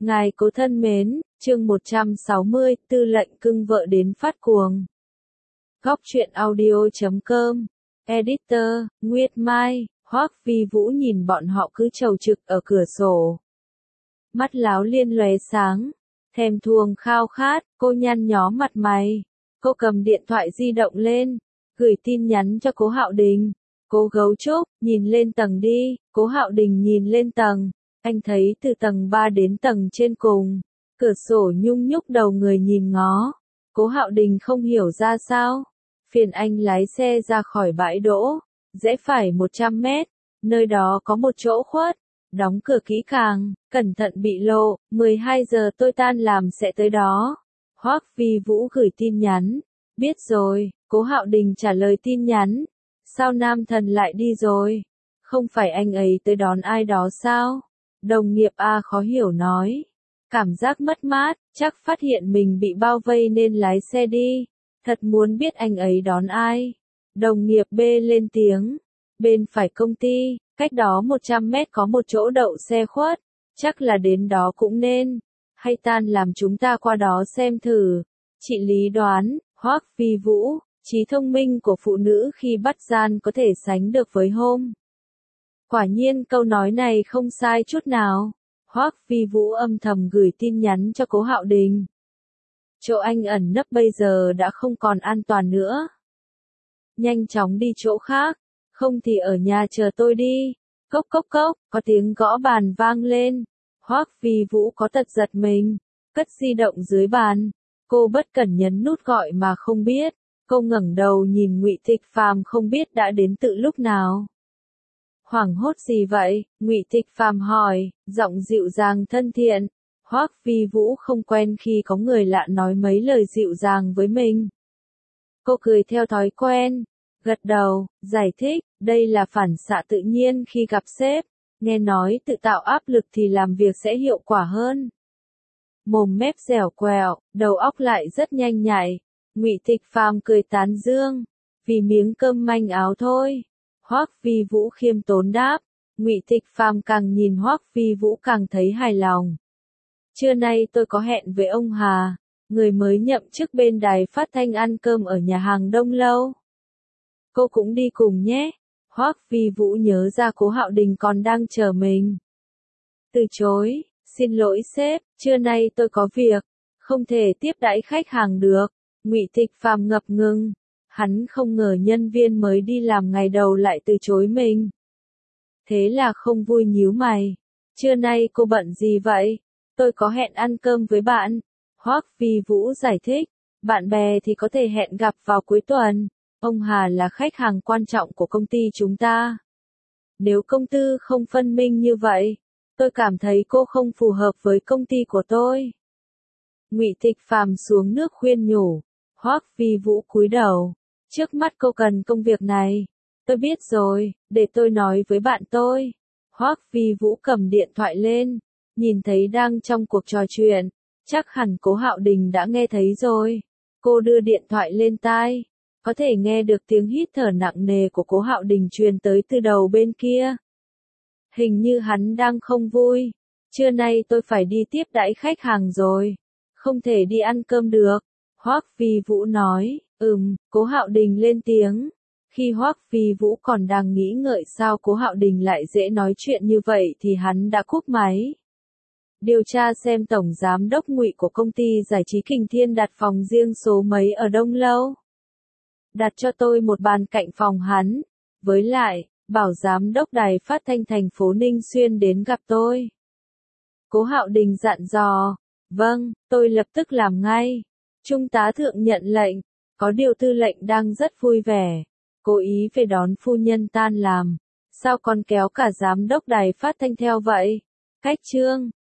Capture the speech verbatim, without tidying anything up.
Ngài cố thân mến, chương một trăm sáu mươi, tư lệnh cưng vợ đến phát cuồng. Góc truyện audio chấm com, Editor, Nguyệt Mai, Hoắc Vi Vũ nhìn bọn họ cứ chầu trực ở cửa sổ. Mắt láo liên lóe sáng, thèm thuồng khao khát, cô nhăn nhó mặt mày. Cô cầm điện thoại di động lên, gửi tin nhắn cho Cố Hạo Đình. Cố Gấu Trúc, nhìn lên tầng đi. Cố Hạo Đình nhìn lên tầng. Anh thấy từ tầng ba đến tầng trên cùng, cửa sổ nhung nhúc đầu người nhìn ngó. Cố Hạo Đình không hiểu ra sao. Phiền anh lái xe ra khỏi bãi đỗ. Rẽ phải một trăm mét, nơi đó có một chỗ khuất. Đóng cửa kỹ càng, cẩn thận bị lộ, mười hai giờ tôi tan làm sẽ tới đó. Hoắc Vi Vũ gửi tin nhắn. Biết rồi, Cố Hạo Đình trả lời tin nhắn. Sao nam thần lại đi rồi? Không phải anh ấy tới đón ai đó sao? Đồng nghiệp A khó hiểu nói. Cảm giác mất mát, chắc phát hiện mình bị bao vây nên lái xe đi. Thật muốn biết anh ấy đón ai. Đồng nghiệp B lên tiếng. Bên phải công ty, cách đó một trăm mét có một chỗ đậu xe khuất. Chắc là đến đó cũng nên. Hay tan làm chúng ta qua đó xem thử. Chị Lý đoán, Hoắc Vi Vũ, trí thông minh của phụ nữ khi bắt gian có thể sánh được với hôm. Quả nhiên câu nói này không sai chút nào. Hoắc Vi Vũ âm thầm gửi tin nhắn cho Cố Hạo Đình. Chỗ anh ẩn nấp bây giờ đã không còn an toàn nữa. Nhanh chóng đi chỗ khác, không thì ở nhà chờ tôi đi. Cốc cốc cốc, có tiếng gõ bàn vang lên. Hoắc Vi Vũ có tật giật mình, cất di động dưới bàn. Cô bất cẩn nhấn nút gọi mà không biết. Cô ngẩng đầu nhìn Ngụy Tịch Phàm không biết đã đến từ lúc nào. Hoảng hốt gì vậy? Ngụy Tịch Phàm hỏi, giọng dịu dàng thân thiện. Hoắc Vi Vũ không quen khi có người lạ nói mấy lời dịu dàng với mình. Cô cười theo thói quen, gật đầu, giải thích, đây là phản xạ tự nhiên khi gặp sếp. Nghe nói tự tạo áp lực thì làm việc sẽ hiệu quả hơn. Mồm mép dẻo quẹo, đầu óc lại rất nhanh nhạy. Ngụy Tịch Phàm cười tán dương, vì miếng cơm manh áo thôi. Hoắc Vi Vũ khiêm tốn đáp. Ngụy Tịch Phàm càng nhìn Hoắc Vi Vũ càng thấy hài lòng. Trưa nay tôi có hẹn với ông Hà, người mới nhậm chức bên đài phát thanh ăn cơm ở nhà hàng Đông Lâu. Cô cũng đi cùng nhé. Hoắc Vi Vũ nhớ ra Cố Hạo Đình còn đang chờ mình. Từ chối, xin lỗi sếp, trưa nay tôi có việc, không thể tiếp đãi khách hàng được. Ngụy Tịch Phàm ngập ngừng, hắn không ngờ nhân viên mới đi làm ngày đầu lại từ chối mình. Thế là không vui nhíu mày. Trưa nay cô bận gì vậy? Tôi có hẹn ăn cơm với bạn. Hoắc Vi Vũ giải thích, bạn bè thì có thể hẹn gặp vào cuối tuần. Ông Hà là khách hàng quan trọng của công ty chúng ta. Nếu công tư không phân minh như vậy, tôi cảm thấy cô không phù hợp với công ty của tôi. Ngụy Tịch Phàm xuống nước khuyên nhủ. Hoắc Vi Vũ cúi đầu. Trước mắt cô cần công việc này. Tôi biết rồi, để tôi nói với bạn tôi. Hoắc Vi Vũ cầm điện thoại lên, nhìn thấy đang trong cuộc trò chuyện. Chắc hẳn Cố Hạo Đình đã nghe thấy rồi. Cô đưa điện thoại lên tai. Có thể nghe được tiếng hít thở nặng nề của Cố Hạo Đình truyền tới từ đầu bên kia. Hình như hắn đang không vui. Trưa nay tôi phải đi tiếp đãi khách hàng rồi. Không thể đi ăn cơm được. Hoắc Vi Vũ nói, ừm, Cố Hạo Đình lên tiếng. Khi Hoắc Vi Vũ còn đang nghĩ ngợi sao Cố Hạo Đình lại dễ nói chuyện như vậy thì hắn đã cúp máy. Điều tra xem tổng giám đốc Ngụy của công ty giải trí Kình Thiên đặt phòng riêng số mấy ở Đông Lâu. Đặt cho tôi một bàn cạnh phòng hắn. Với lại, bảo giám đốc đài phát thanh thành phố Ninh Xuyên đến gặp tôi. Cố Hạo Đình dặn dò. Vâng, tôi lập tức làm ngay. Trung tá thượng nhận lệnh. Có điều tư lệnh đang rất vui vẻ. Cố ý về đón phu nhân tan làm. Sao còn kéo cả giám đốc đài phát thanh theo vậy? Cách chương.